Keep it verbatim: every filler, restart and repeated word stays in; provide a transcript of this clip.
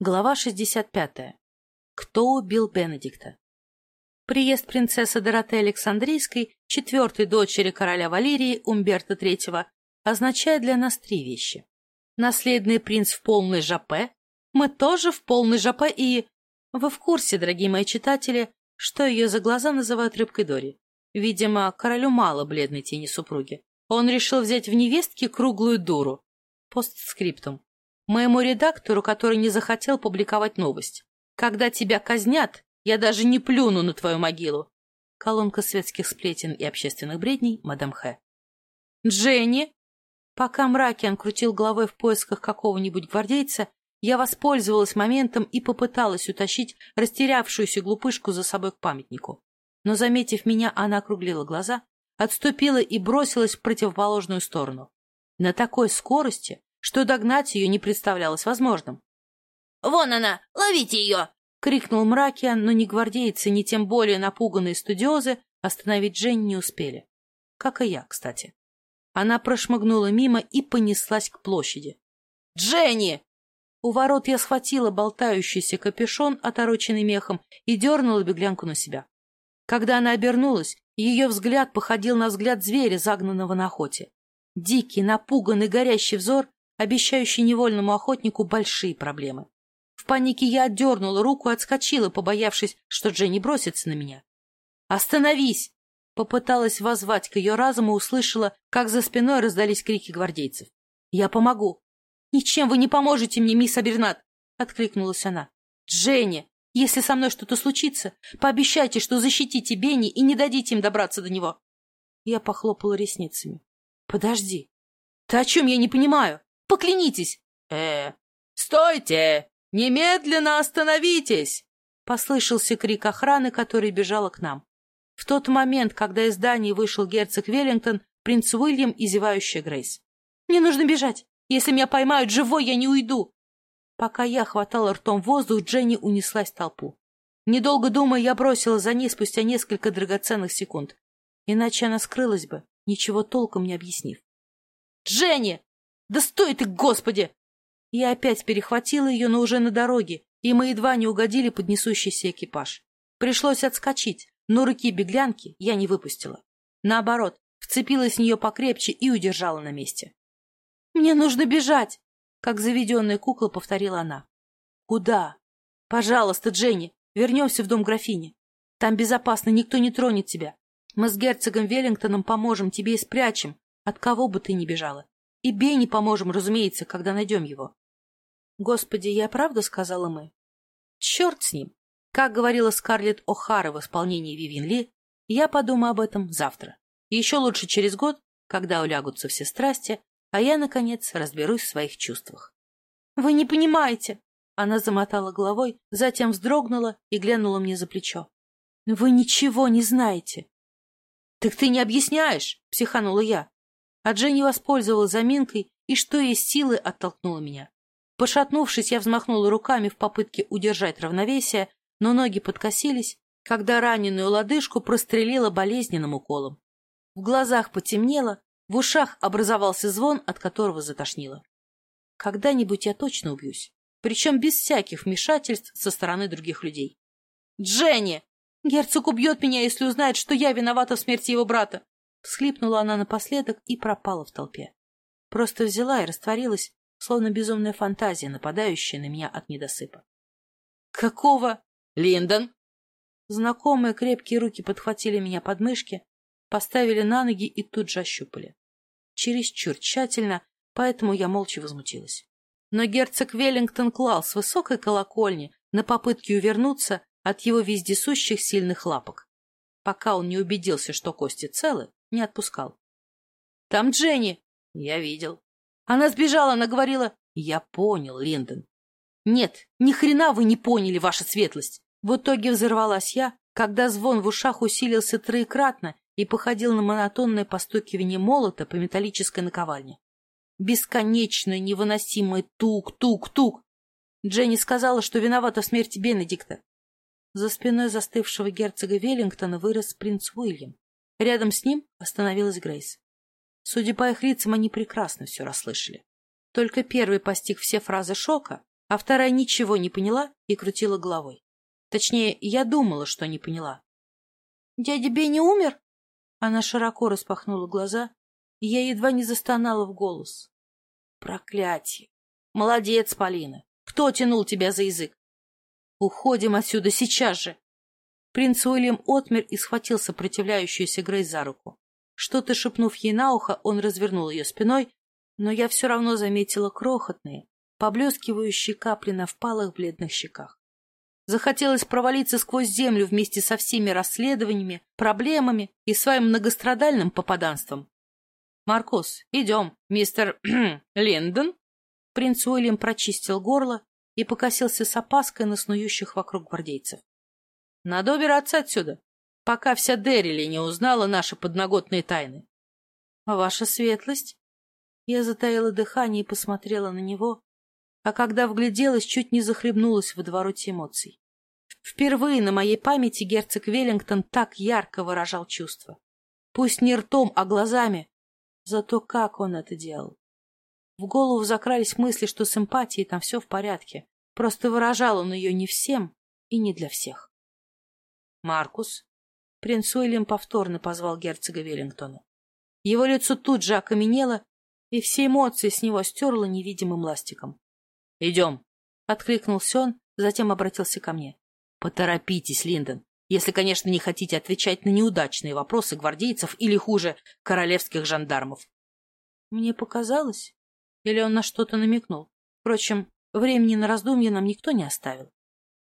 Глава шестьдесят пятая. Кто убил Бенедикта? Приезд принцессы Доротеи Александрийской, четвертой дочери короля Валерии Умберто третьего, означает для нас три вещи. Наследный принц в полной жопе, мы тоже в полной жопе и... Вы в курсе, дорогие мои читатели, что ее за глаза называют рыбкой Дори? Видимо, королю мало бледной тени супруги. Он решил взять в невестки круглую дуру. Постскриптум. Моему редактору, который не захотел публиковать новость. Когда тебя казнят, я даже не плюну на твою могилу. Колонка светских сплетен и общественных бредней, мадам Х. Дженни! Пока Мракиан крутил головой в поисках какого-нибудь гвардейца, я воспользовалась моментом и попыталась утащить растерявшуюся глупышку за собой к памятнику. Но, заметив меня, она округлила глаза, отступила и бросилась в противоположную сторону. На такой скорости, что догнать ее не представлялось возможным. «Вон она! Ловите ее!» — крикнул Мракиан, но ни гвардейцы, ни тем более напуганные студиозы остановить Дженни не успели. Как и я, кстати. Она прошмыгнула мимо и понеслась к площади. «Дженни!» У ворот я схватила болтающийся капюшон, отороченный мехом, и дернула беглянку на себя. Когда она обернулась, ее взгляд походил на взгляд зверя, загнанного на охоте. Дикий, напуганный, горящий взор, обещающий невольному охотнику большие проблемы. В панике я отдернула руку и отскочила, побоявшись, что Дженни бросится на меня. «Остановись!» Попыталась воззвать к ее разуму, услышала, как за спиной раздались крики гвардейцев. «Я помогу!» «Ничем вы не поможете мне, мисс Абернат!» — откликнулась она. «Дженни, если со мной что-то случится, пообещайте, что защитите Бенни и не дадите им добраться до него!» Я похлопала ресницами. «Подожди! Ты о чем я не понимаю? Поклянитесь!» «Э, стойте! Немедленно остановитесь!» Послышался крик охраны, которая бежала к нам. В тот момент, когда из здания вышел герцог Веллингтон, принц Уильям и зевающая Грейс. «Мне нужно бежать! Если меня поймают живой, я не уйду!» Пока я хватала ртом воздух, Дженни унеслась в толпу. Недолго думая, я бросила за ней спустя несколько драгоценных секунд. Иначе она скрылась бы, ничего толком не объяснив. «Дженни! Да стой ты, господи!» Я опять перехватила ее, но уже на дороге, и мы едва не угодили под несущийся экипаж. Пришлось отскочить, но руки беглянки я не выпустила. Наоборот, вцепилась в нее покрепче и удержала на месте. «Мне нужно бежать!» — как заведенная кукла повторила она. «Куда?» «Пожалуйста, Дженни, вернемся в дом графини. Там безопасно, никто не тронет тебя. Мы с герцогом Веллингтоном поможем тебе и спрячем, от кого бы ты ни бежала. И Бенни поможем, разумеется, когда найдем его». «Господи, я правда сказала мы?» «Черт с ним!» Как говорила Скарлетт О'Хара в исполнении Вивьен Ли, я подумаю об этом завтра. И еще лучше через год, когда улягутся все страсти, а я, наконец, разберусь в своих чувствах. «Вы не понимаете!» Она замотала головой, затем вздрогнула и глянула мне за плечо. «Вы ничего не знаете!» «Так ты не объясняешь!» — психанула я. А Дженни воспользовалась заминкой и, что есть силы, оттолкнула меня. Пошатнувшись, я взмахнула руками в попытке удержать равновесие, но ноги подкосились, когда раненую лодыжку прострелила болезненным уколом. В глазах потемнело, в ушах образовался звон, от которого затошнило. Когда-нибудь я точно убьюсь, причем без всяких вмешательств со стороны других людей. «Дженни! Герцог убьет меня, если узнает, что я виновата в смерти его брата!» Всхлипнула она напоследок и пропала в толпе. Просто взяла и растворилась, словно безумная фантазия, нападающая на меня от недосыпа. «Какого?» «Линдон!» Знакомые крепкие руки подхватили меня под мышки, поставили на ноги и тут же ощупали. Чересчур тщательно, поэтому я молча возмутилась. Но герцог Веллингтон клал с высокой колокольни на попытке увернуться от его вездесущих сильных лапок. Пока он не убедился, что кости целы, не отпускал. «Там Дженни!» «Я видел». «Она сбежала, она говорила...» «Я понял, Линдон». «Нет, ни хрена вы не поняли, ваша светлость!» В итоге взорвалась я, когда звон в ушах усилился троекратно и походил на монотонное постукивание молота по металлической наковальне. Бесконечное, невыносимое тук-тук-тук. Дженни сказала, что виновата в смерти Бенедикта. За спиной застывшего герцога Веллингтона вырос принц Уильям. Рядом с ним остановилась Грейс. Судя по их лицам, они прекрасно все расслышали. Только первый постиг все фразы шока, а вторая ничего не поняла и крутила головой. Точнее, я думала, что не поняла. — Дядя Бенни умер? Она широко распахнула глаза, и я едва не застонала в голос. — Проклятие! Молодец, Полина! Кто тянул тебя за язык? — Уходим отсюда сейчас же! Принц Уильям отмер и схватил сопротивляющуюся Грейс за руку. Что-то шепнув ей на ухо, он развернул ее спиной, но я все равно заметила крохотные, поблескивающие капли на впалых бледных щеках. Захотелось провалиться сквозь землю вместе со всеми расследованиями, проблемами и своим многострадальным попаданством. — Маркус, идем, мистер Линдон. Принц Уильям прочистил горло и покосился с опаской на снующих вокруг гвардейцев. — Надо убираться отсюда, пока вся Деррили не узнала наши подноготные тайны. — Ваша светлость? Я затаила дыхание и посмотрела на него, а когда вгляделась, чуть не захлебнулась в водовороте эмоций. Впервые на моей памяти герцог Веллингтон так ярко выражал чувства. Пусть не ртом, а глазами, зато как он это делал. В голову закрались мысли, что с эмпатией там все в порядке, просто выражал он ее не всем и не для всех. — Маркус. Принц Уильям повторно позвал герцога Веллингтона. Его лицо тут же окаменело, и все эмоции с него стерло невидимым ластиком. — Идем, — откликнулся он, затем обратился ко мне. — Поторопитесь, Линдон, если, конечно, не хотите отвечать на неудачные вопросы гвардейцев или, хуже, королевских жандармов. Мне показалось, или он на что-то намекнул. Впрочем, времени на раздумье нам никто не оставил.